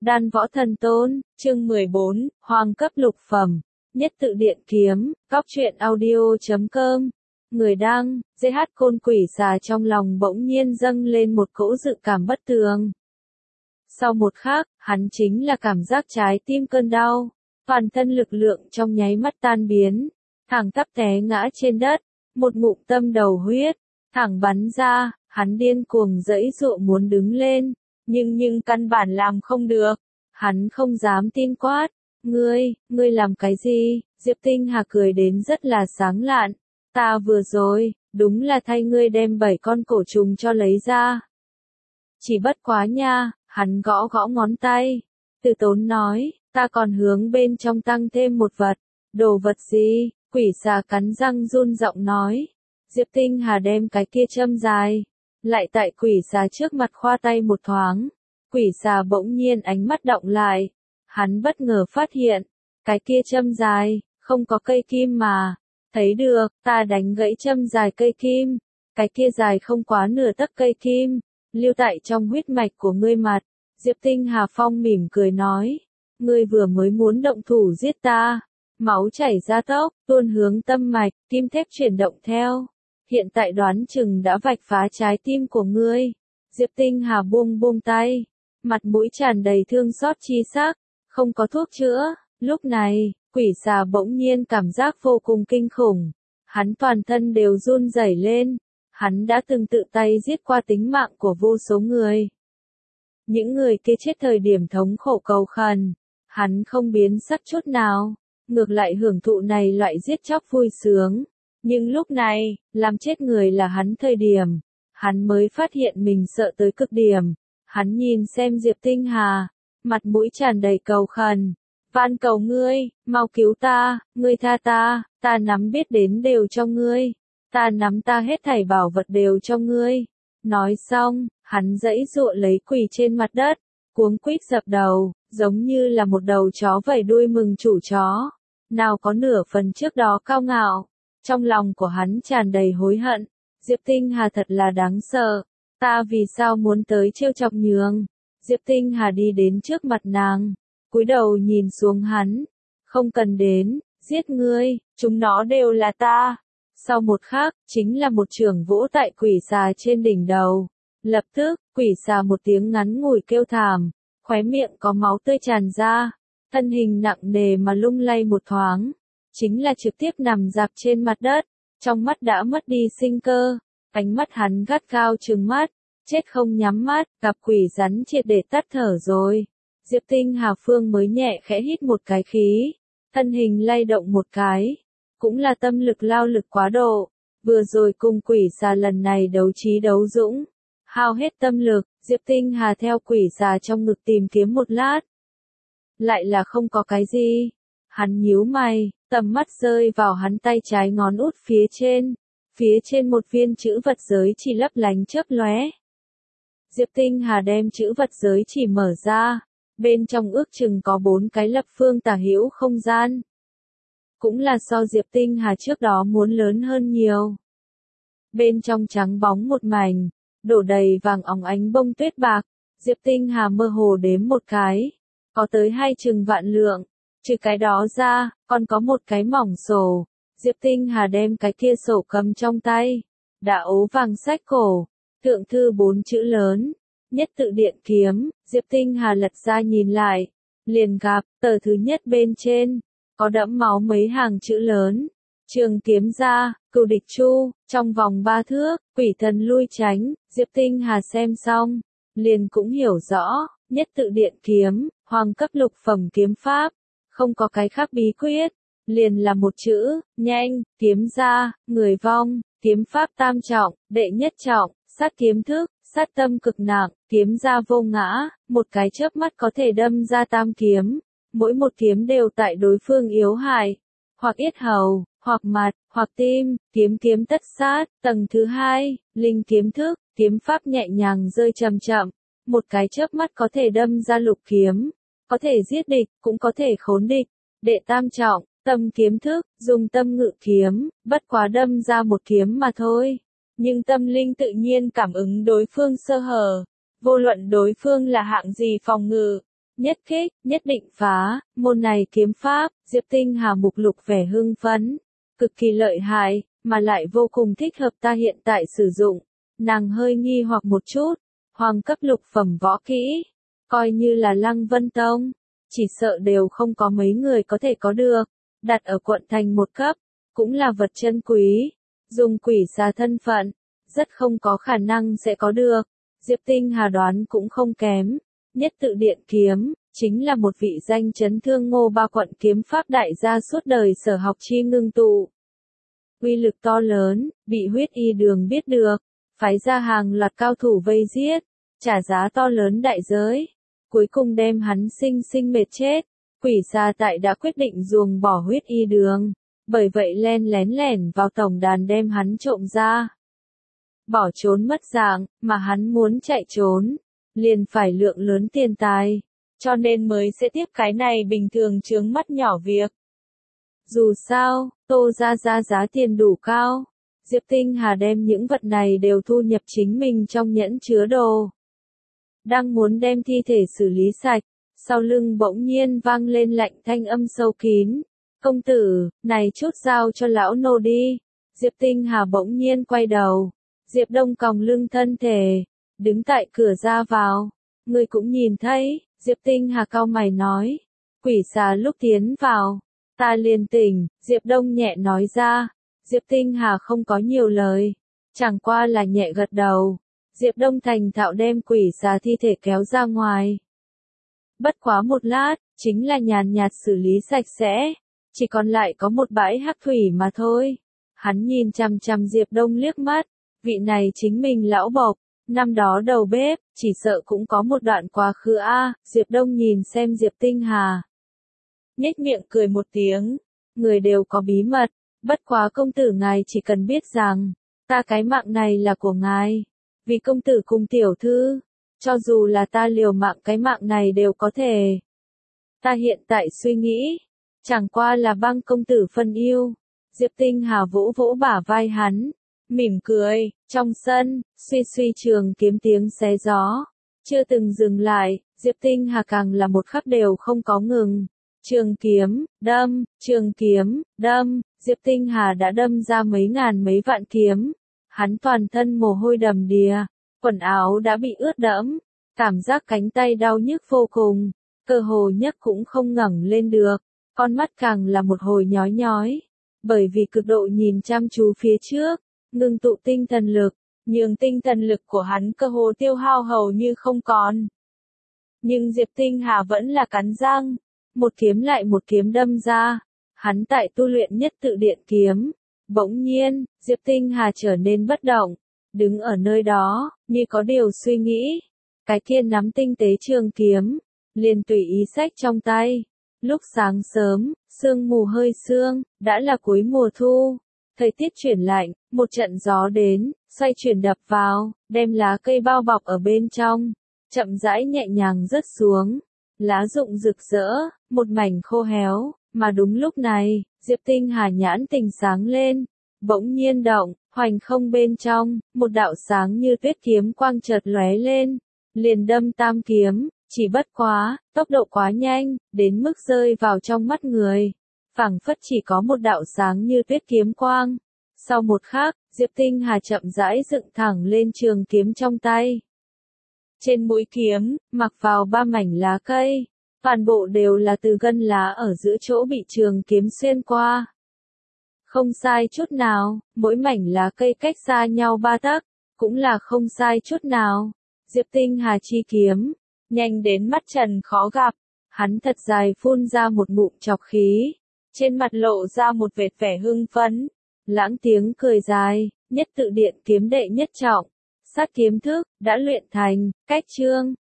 Đan Võ Thần Tôn, chương 14, Hoàng cấp lục phẩm, nhất tự điện kiếm, góc truyện audio.com. Người đăng, GH Côn Quỷ Xà trong lòng bỗng nhiên dâng lên một cỗ dự cảm bất tường. Sau một khắc, hắn chính là cảm giác trái tim cơn đau, toàn thân lực lượng trong nháy mắt tan biến, thẳng tắp té ngã trên đất, một ngụm tâm đầu huyết, thẳng bắn ra, hắn điên cuồng giãy giụa muốn đứng lên, nhưng căn bản làm không được. Hắn không dám tin quát, ngươi làm cái gì? Diệp Tinh Hà cười đến rất là sáng lạn, ta vừa rồi, đúng là thay ngươi đem 7 con cổ trùng cho lấy ra. Chỉ bất quá nha, hắn gõ gõ ngón tay, từ tốn nói, ta còn hướng bên trong tăng thêm một vật, đồ vật gì? Quỷ xà cắn răng run giọng nói. Diệp Tinh Hà đem cái kia châm dài, lại tại quỷ xà trước mặt khoa tay một thoáng. Quỷ xà bỗng nhiên ánh mắt động lại, hắn bất ngờ phát hiện, cái kia châm dài, không có cây kim mà, thấy được, ta đánh gãy châm dài cây kim, cái kia dài không quá nửa tấc cây kim, lưu tại trong huyết mạch của ngươi mặt. Diệp Tinh Hà Phong mỉm cười nói, ngươi vừa mới muốn động thủ giết ta, máu chảy ra tốc, tuôn hướng tâm mạch, kim thép chuyển động theo, hiện tại đoán chừng đã vạch phá trái tim của ngươi. Diệp Tinh Hà buông tay, mặt mũi tràn đầy thương xót chi sắc, không có thuốc chữa. Lúc này, quỷ xà bỗng nhiên cảm giác vô cùng kinh khủng, hắn toàn thân đều run rẩy lên, hắn đã từng tự tay giết qua tính mạng của vô số người. Những người kia chết thời điểm thống khổ cầu khẩn, hắn không biến sắc chút nào, ngược lại hưởng thụ này loại giết chóc vui sướng. Nhưng lúc này, làm chết người là hắn thời điểm, hắn mới phát hiện mình sợ tới cực điểm. Hắn nhìn xem Diệp Tinh Hà, mặt mũi tràn đầy cầu khẩn, van cầu ngươi, mau cứu ta, ngươi tha ta nắm biết đến đều cho ngươi, ta nắm ta hết thảy bảo vật đều cho ngươi. Nói xong, hắn giãy giụa lấy quỳ trên mặt đất, cuống quýt dập đầu, giống như là một đầu chó vẫy đuôi mừng chủ chó, nào có nửa phần trước đó cao ngạo. Trong lòng của hắn tràn đầy hối hận, Diệp Tinh Hà thật là đáng sợ. Ta vì sao muốn tới trêu chọc nhường? Diệp Tinh Hà đi đến trước mặt nàng, cúi đầu nhìn xuống hắn. Không cần đến, giết ngươi, chúng nó đều là ta. Sau một khắc, chính là một chưởng vỗ tại quỷ xà trên đỉnh đầu. Lập tức, quỷ xà một tiếng ngắn ngủi kêu thảm, khóe miệng có máu tươi tràn ra, thân hình nặng nề mà lung lay một thoáng, chính là trực tiếp nằm dạp trên mặt đất, trong mắt đã mất đi sinh cơ. Ánh mắt hắn gắt gao trừng mắt, chết không nhắm mắt, gặp quỷ rắn triệt để tắt thở rồi. Diệp Tinh Hà Phương mới nhẹ khẽ hít một cái khí, thân hình lay động một cái, cũng là tâm lực lao lực quá độ, vừa rồi cùng quỷ xà lần này đấu trí đấu dũng, hao hết tâm lực. Diệp Tinh Hà theo quỷ xà trong ngực tìm kiếm một lát, lại là không có cái gì. Hắn nhíu mày, tầm mắt rơi vào hắn tay trái ngón út phía trên một viên chữ vật giới chỉ lấp lánh chớp lóe. Diệp Tinh Hà đem chữ vật giới chỉ mở ra, bên trong ước chừng có 4 cái lập phương tả hữu không gian. Cũng là so Diệp Tinh Hà trước đó muốn lớn hơn nhiều. Bên trong trắng bóng một mảnh, đổ đầy vàng óng ánh bông tuyết bạc. Diệp Tinh Hà mơ hồ đếm một cái, có tới 2 chừng vạn lượng. Trừ cái đó ra, còn có một cái mỏng sổ. Diệp Tinh Hà đem cái kia sổ cầm trong tay, đã ố vàng sách cổ, thượng thư 4 chữ lớn, nhất tự điện kiếm. Diệp Tinh Hà lật ra nhìn lại, liền gặp, tờ thứ nhất bên trên, có đẫm máu mấy hàng chữ lớn, trường kiếm ra, cừu địch chu, trong vòng 3 thước, quỷ thần lui tránh. Diệp Tinh Hà xem xong, liền cũng hiểu rõ, nhất tự điện kiếm, hoàng cấp lục phẩm kiếm pháp, không có cái khác bí quyết, liền là một chữ, nhanh. Kiếm ra, người vong, kiếm pháp tam trọng, đệ nhất trọng, sát kiếm thức, sát tâm cực nặng, kiếm ra vô ngã, một cái chớp mắt có thể đâm ra tam kiếm, mỗi một kiếm đều tại đối phương yếu hại, hoặc yết hầu, hoặc mặt, hoặc tim, kiếm tất sát. Tầng thứ 2, linh kiếm thức, kiếm pháp nhẹ nhàng rơi chậm chậm, một cái chớp mắt có thể đâm ra lục kiếm, có thể giết địch, cũng có thể khốn địch. Đệ tam trọng, tâm kiếm thức, dùng tâm ngự kiếm, bất quá đâm ra một kiếm mà thôi. Nhưng tâm linh tự nhiên cảm ứng đối phương sơ hở, vô luận đối phương là hạng gì phòng ngự, nhất kích, nhất định phá, môn này kiếm pháp, Diệp Tinh Hà mục lục vẻ hưng phấn, cực kỳ lợi hại, mà lại vô cùng thích hợp ta hiện tại sử dụng. Nàng hơi nghi hoặc một chút, hoàng cấp lục phẩm võ kỹ, coi như là Lăng Vân Tông, chỉ sợ đều không có mấy người có thể có được, đặt ở quận thành một cấp, cũng là vật chân quý, dùng quỷ xà thân phận, rất không có khả năng sẽ có được. Diệp Tinh Hà đoán cũng không kém, nhất tự điện kiếm, chính là một vị danh chấn thương Ngô Ba quận kiếm pháp đại gia suốt đời sở học chi ngưng tụ. Uy lực to lớn, bị huyết y đường biết được, phái ra hàng loạt cao thủ vây giết, trả giá to lớn đại giới, cuối cùng đem hắn sinh sinh mệt chết. Quỷ xà tại đã quyết định ruồng bỏ huyết y đường, bởi vậy len lén lẻn vào tổng đàn đem hắn trộm ra. Bỏ trốn mất dạng, mà hắn muốn chạy trốn, liền phải lượng lớn tiền tài, cho nên mới sẽ tiếp cái này bình thường chướng mắt nhỏ việc. Dù sao, Tô ra giá tiền đủ cao, Diệp Tinh Hà đem những vật này đều thu nhập chính mình trong nhẫn chứa đồ. Đang muốn đem thi thể xử lý sạch, sau lưng bỗng nhiên vang lên lạnh thanh âm sâu kín. Công tử, này chút giao cho lão nô đi. Diệp Tinh Hà bỗng nhiên quay đầu. Diệp Đông còng lưng thân thể, đứng tại cửa ra vào. Người cũng nhìn thấy, Diệp Tinh Hà cau mày nói. Quỷ xà lúc tiến vào, ta liền tỉnh, Diệp Đông nhẹ nói ra. Diệp Tinh Hà không có nhiều lời, chẳng qua là nhẹ gật đầu. Diệp Đông thành thạo đem quỷ xà thi thể kéo ra ngoài. Bất quá một lát, chính là nhàn nhạt xử lý sạch sẽ, chỉ còn lại có một bãi hắc thủy mà thôi. Hắn nhìn chằm chằm Diệp Đông liếc mắt, vị này chính mình lão bộc, năm đó đầu bếp, chỉ sợ cũng có một đoạn quá khứ a. Diệp Đông nhìn xem Diệp Tinh Hà, nhếch miệng cười một tiếng, người đều có bí mật, bất quá công tử ngài chỉ cần biết rằng, ta cái mạng này là của ngài, vì công tử cùng tiểu thư, cho dù là ta liều mạng cái mạng này đều có thể. Ta hiện tại suy nghĩ, chẳng qua là băng công tử phân yêu. Diệp Tinh Hà vỗ vỗ bả vai hắn, mỉm cười, trong sân, suy trường kiếm tiếng xé gió, chưa từng dừng lại, Diệp Tinh Hà càng là một khắc đều không có ngừng. Trường kiếm, đâm, Diệp Tinh Hà đã đâm ra mấy ngàn mấy vạn kiếm, hắn toàn thân mồ hôi đầm đìa, quần áo đã bị ướt đẫm, cảm giác cánh tay đau nhức vô cùng, cơ hồ nhấc cũng không ngẩng lên được, con mắt càng là một hồi nhói nhói, bởi vì cực độ nhìn chăm chú phía trước, ngưng tụ tinh thần lực, nhường tinh thần lực của hắn cơ hồ tiêu hao hầu như không còn. Nhưng Diệp Tinh Hà vẫn là cắn răng, một kiếm lại một kiếm đâm ra, hắn tại tu luyện nhất tự điện kiếm. Bỗng nhiên, Diệp Tinh Hà trở nên bất động, đứng ở nơi đó, như có điều suy nghĩ. Cái kia nắm tinh tế trường kiếm, liền tùy ý xách trong tay. Lúc sáng sớm, sương mù hơi sương, đã là cuối mùa thu. Thời tiết chuyển lạnh, một trận gió đến, xoay chuyển đập vào, đem lá cây bao bọc ở bên trong, chậm rãi nhẹ nhàng rớt xuống. Lá rụng rực rỡ, một mảnh khô héo, mà đúng lúc này, Diệp Tinh Hà nhãn tình sáng lên, bỗng nhiên động, hoành không bên trong, một đạo sáng như tuyết kiếm quang chợt lóe lên, liền đâm tam kiếm, chỉ bất quá, tốc độ quá nhanh, đến mức rơi vào trong mắt người, phảng phất chỉ có một đạo sáng như tuyết kiếm quang. Sau một khắc, Diệp Tinh Hà chậm rãi dựng thẳng lên trường kiếm trong tay. Trên mũi kiếm, mặc vào 3 mảnh lá cây, toàn bộ đều là từ gân lá ở giữa chỗ bị trường kiếm xuyên qua. Không sai chút nào, mỗi mảnh lá cây cách xa nhau 3 tấc, cũng là không sai chút nào. Diệp Tinh Hà chi kiếm, nhanh đến mắt trần khó gặp, hắn thật dài phun ra một ngụm chọc khí, trên mặt lộ ra một vệt vẻ hưng phấn, lãng tiếng cười dài, nhất tự điện kiếm đệ nhất trọng. Sát kiếm thức, đã luyện thành, cách chương,